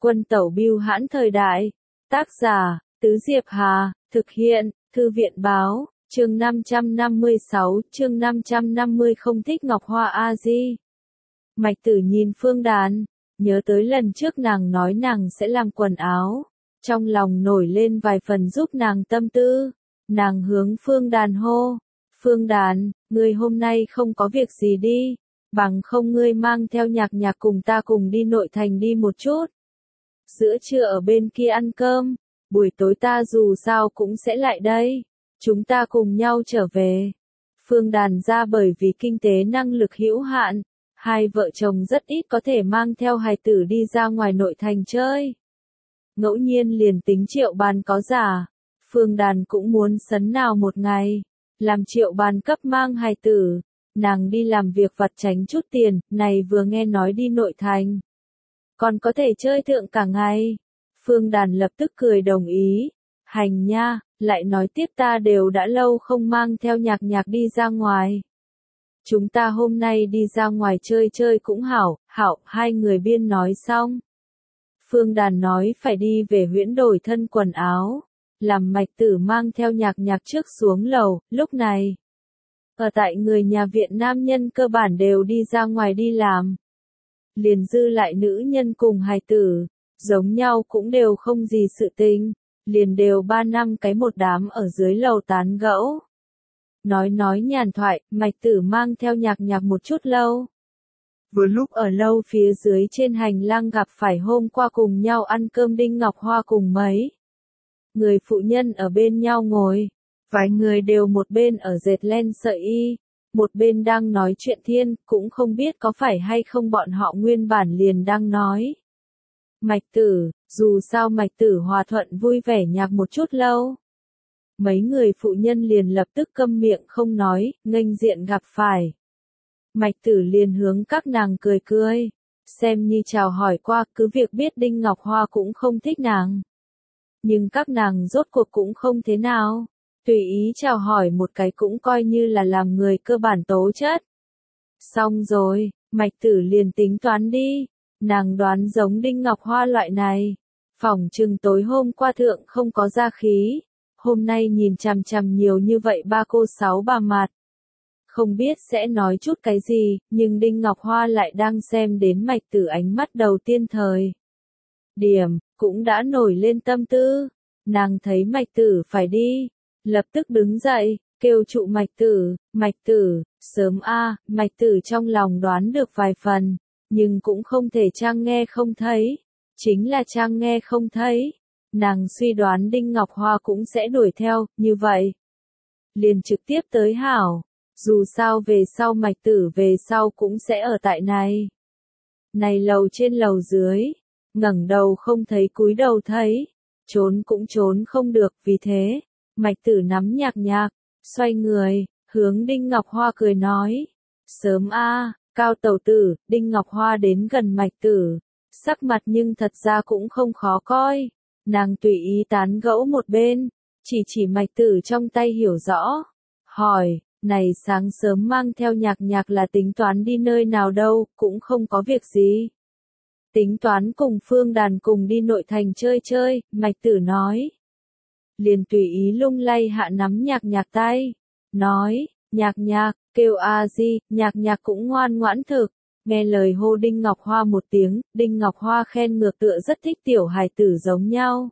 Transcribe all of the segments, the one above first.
Quân tẩu bưu hãn thời đại. Tác giả, Tứ Diệp Hà, thực hiện, Thư viện báo, chương 556, chương 550 không thích Ngọc Hoa a di. Mạch Tử nhìn Phương Đàn, nhớ tới lần trước nàng nói nàng sẽ làm quần áo, trong lòng nổi lên vài phần giúp nàng tâm tư, nàng hướng Phương Đàn hô, Phương Đàn, ngươi hôm nay không có việc gì đi, bằng không ngươi mang theo Nhạc Nhạc cùng ta cùng đi nội thành đi một chút. Giữa trưa ở bên kia ăn cơm, buổi tối ta dù sao cũng sẽ lại đây, chúng ta cùng nhau trở về. Phương Đàn ra bởi vì kinh tế năng lực hữu hạn, hai vợ chồng rất ít có thể mang theo hài tử đi ra ngoài nội thành chơi. Ngẫu nhiên liền tính Triệu Bàn có giả, Phương Đàn cũng muốn sấn nào một ngày, làm Triệu Bàn cấp mang hài tử, nàng đi làm việc vặt tránh chút tiền, này vừa nghe nói đi nội thành. Còn có thể chơi thượng cả ngày. Phương Đàn lập tức cười đồng ý. Hành nha, lại nói tiếp ta đều đã lâu không mang theo Nhạc Nhạc đi ra ngoài. Chúng ta hôm nay đi ra ngoài chơi chơi cũng hảo, hai người biên nói xong. Phương Đàn nói phải đi về Huyễn đổi thân quần áo, làm Mạch Tử mang theo Nhạc Nhạc trước xuống lầu, lúc này. Ở tại người nhà Việt Nam nhân cơ bản đều đi ra ngoài đi làm. Liền dư lại nữ nhân cùng hài tử, giống nhau cũng đều không gì sự tình, liền đều 3 năm cái một đám ở dưới lầu tán gẫu. Nói nhàn thoại, Mạch Tử mang theo Nhạc Nhạc một chút lâu. Vừa lúc ở lâu phía dưới trên hành lang gặp phải hôm qua cùng nhau ăn cơm Đinh Ngọc Hoa cùng mấy người phụ nhân ở bên nhau ngồi, vài người đều một bên ở dệt len sợi y, một bên đang nói chuyện thiên, cũng không biết có phải hay không bọn họ nguyên bản liền đang nói. Mạch Tử, dù sao Mạch Tử hòa thuận vui vẻ nhạc một chút lâu. Mấy người phụ nhân liền lập tức câm miệng không nói, nghênh diện gặp phải. Mạch Tử liền hướng các nàng cười cười, xem như chào hỏi qua, cứ việc biết Đinh Ngọc Hoa cũng không thích nàng. Nhưng các nàng rốt cuộc cũng không thế nào. Tùy ý chào hỏi một cái cũng coi như là làm người cơ bản tố chất. Xong rồi, Mạch Tử liền tính toán đi, nàng đoán giống Đinh Ngọc Hoa loại này. Phỏng chừng tối hôm qua thượng không có ra khí, hôm nay nhìn chằm chằm nhiều như vậy ba cô sáu bà mặt. Không biết sẽ nói chút cái gì, nhưng Đinh Ngọc Hoa lại đang xem đến Mạch Tử ánh mắt đầu tiên thời. Điểm, cũng đã nổi lên tâm tư, nàng thấy Mạch Tử phải đi. Lập tức đứng dậy, kêu trụ Mạch Tử, sớm Mạch Tử trong lòng đoán được vài phần, nhưng cũng không thể trang nghe không thấy, chính là trang nghe không thấy, nàng suy đoán Đinh Ngọc Hoa cũng sẽ đuổi theo, như vậy. Liền trực tiếp tới hảo, dù sao về sau Mạch Tử về sau cũng sẽ ở tại này. Này lầu trên lầu dưới, ngẩng đầu không thấy cúi đầu thấy, trốn cũng trốn không được vì thế. Mạch Tử nắm Nhạc Nhạc, xoay người, hướng Đinh Ngọc Hoa cười nói. Sớm Cao tẩu tử, Đinh Ngọc Hoa đến gần Mạch Tử, sắc mặt nhưng thật ra cũng không khó coi. Nàng tùy ý tán gẫu một bên, chỉ Mạch Tử trong tay hiểu rõ. Hỏi, này sáng sớm mang theo Nhạc Nhạc là tính toán đi nơi nào đâu, cũng không có việc gì. Tính toán cùng Phương Đàn cùng đi nội thành chơi chơi, Mạch Tử nói. Liền tùy ý lung lay hạ nắm Nhạc Nhạc tay, nói, Nhạc Nhạc, kêu a di, Nhạc Nhạc cũng ngoan ngoãn thực, nghe lời hô Đinh Ngọc Hoa một tiếng, Đinh Ngọc Hoa khen ngược tựa rất thích tiểu hài tử giống nhau.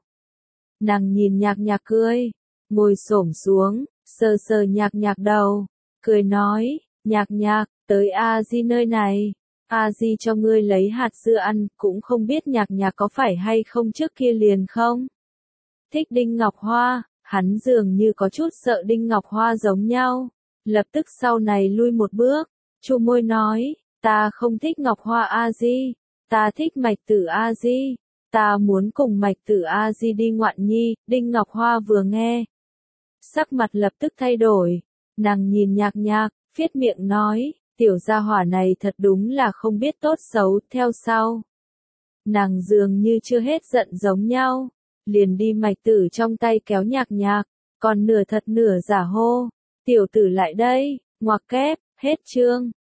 Nàng nhìn Nhạc Nhạc cười, ngồi xổm xuống, sờ Nhạc Nhạc đầu, cười nói, Nhạc Nhạc, tới a di nơi này, a di cho ngươi lấy hạt dưa ăn, cũng không biết Nhạc Nhạc có phải hay không trước kia liền không? Thích Đinh Ngọc Hoa, hắn dường như có chút sợ Đinh Ngọc Hoa giống nhau, lập tức sau này lui một bước, chu môi nói, ta không thích Ngọc Hoa a di, ta thích Mạch Tử a di, ta muốn cùng Mạch Tử a di đi ngoạn nhi. Đinh Ngọc Hoa vừa nghe, sắc mặt lập tức thay đổi, nàng nhìn Nhạc Nhạc, phiết miệng nói, tiểu gia hỏa này thật đúng là không biết tốt xấu, theo sau. Nàng dường như chưa hết giận giống nhau. Liền đi Mạch Tử trong tay kéo Nhạc Nhạc, còn nửa thật nửa giả hô, tiểu tử lại đây, ngoặc kép, hết chương.